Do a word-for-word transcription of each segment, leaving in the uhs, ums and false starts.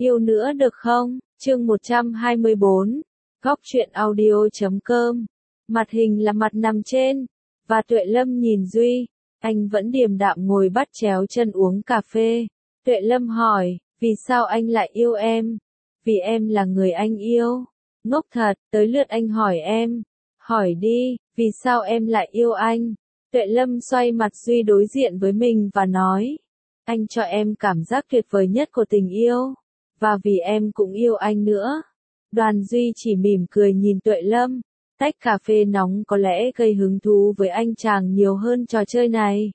Yêu nữa được không? Chương một trăm hai mươi bốn. Góc truyện audio chấm com. Mặt hình là mặt nằm trên. Và Tuệ Lâm nhìn Duy. Anh vẫn điềm đạm ngồi bắt chéo chân uống cà phê. Tuệ Lâm hỏi, vì sao anh lại yêu em? Vì em là người anh yêu. Ngốc thật, tới lượt anh hỏi em. Hỏi đi, vì sao em lại yêu anh? Tuệ Lâm xoay mặt Duy đối diện với mình và nói, anh cho em cảm giác tuyệt vời nhất của tình yêu. Và vì em cũng yêu anh nữa. Đoàn Duy chỉ mỉm cười nhìn Tuệ Lâm. Tách cà phê nóng có lẽ gây hứng thú với anh chàng nhiều hơn trò chơi này.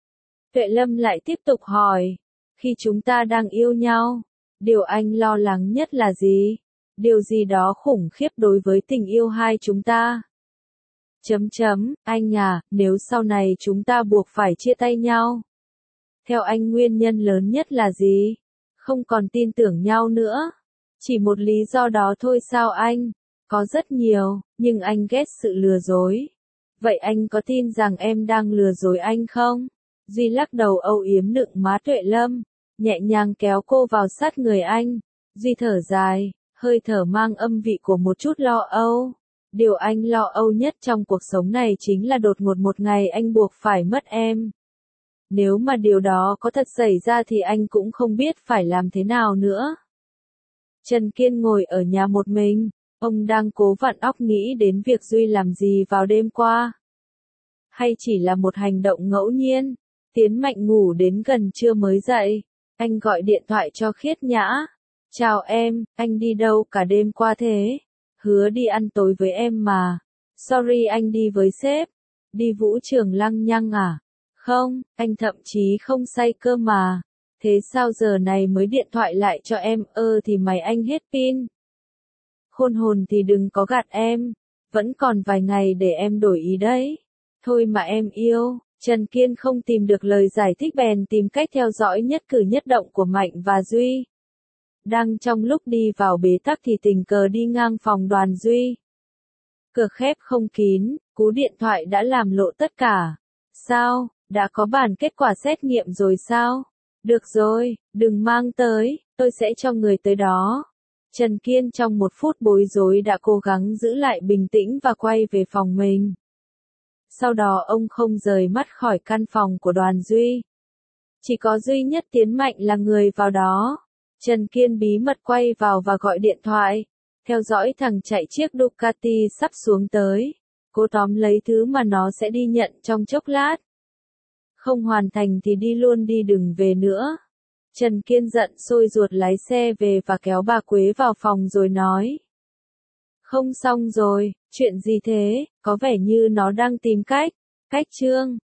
Tuệ Lâm lại tiếp tục hỏi, khi chúng ta đang yêu nhau, điều anh lo lắng nhất là gì? Điều gì đó khủng khiếp đối với tình yêu hai chúng ta? Chấm chấm, anh à, nếu sau này chúng ta buộc phải chia tay nhau. Theo anh nguyên nhân lớn nhất là gì? Không còn tin tưởng nhau nữa. Chỉ một lý do đó thôi sao anh? Có rất nhiều, nhưng anh ghét sự lừa dối. Vậy anh có tin rằng em đang lừa dối anh không? Duy lắc đầu âu yếm nựng má Tuệ Lâm, nhẹ nhàng kéo cô vào sát người anh. Duy thở dài, hơi thở mang âm vị của một chút lo âu. Điều anh lo âu nhất trong cuộc sống này chính là đột ngột một ngày anh buộc phải mất em. Nếu mà điều đó có thật xảy ra thì anh cũng không biết phải làm thế nào nữa. Trần Kiên ngồi ở nhà một mình, ông đang cố vặn óc nghĩ đến việc Duy làm gì vào đêm qua. Hay chỉ là một hành động ngẫu nhiên. Tiến Mạnh ngủ đến gần trưa mới dậy, anh gọi điện thoại cho Khiết Nhã. Chào em, anh đi đâu cả đêm qua thế? Hứa đi ăn tối với em mà. Sorry anh đi với sếp. Đi vũ trường lăng nhăng à? Không, anh thậm chí không say cơ mà. Thế sao giờ này mới điện thoại lại cho em? Ơ thì mày anh hết pin. Khôn hồn thì đừng có gạt em. Vẫn còn vài ngày để em đổi ý đấy. Thôi mà em yêu. Trần Kiên không tìm được lời giải thích bèn tìm cách theo dõi nhất cử nhất động của Mạnh và Duy. Đang trong lúc đi vào bế tắc thì tình cờ đi ngang phòng Đoàn Duy. Cửa khép không kín, cú điện thoại đã làm lộ tất cả. Sao, đã có bản kết quả xét nghiệm rồi sao? Được rồi, đừng mang tới, tôi sẽ cho người tới đó. Trần Kiên trong một phút bối rối đã cố gắng giữ lại bình tĩnh và quay về phòng mình. Sau đó ông không rời mắt khỏi căn phòng của Đoàn Duy. Chỉ có duy nhất Tiến Mạnh là người vào đó. Trần Kiên bí mật quay vào và gọi điện thoại. Theo dõi thằng chạy chiếc Ducati sắp xuống tới. Cố tóm lấy thứ mà nó sẽ đi nhận trong chốc lát. Không hoàn thành thì đi luôn đi đừng về nữa. Trần Kiên giận sôi ruột lái xe về và kéo bà Quế vào phòng rồi nói. Không xong rồi, chuyện gì thế, có vẻ như nó đang tìm cách. Cách Trương,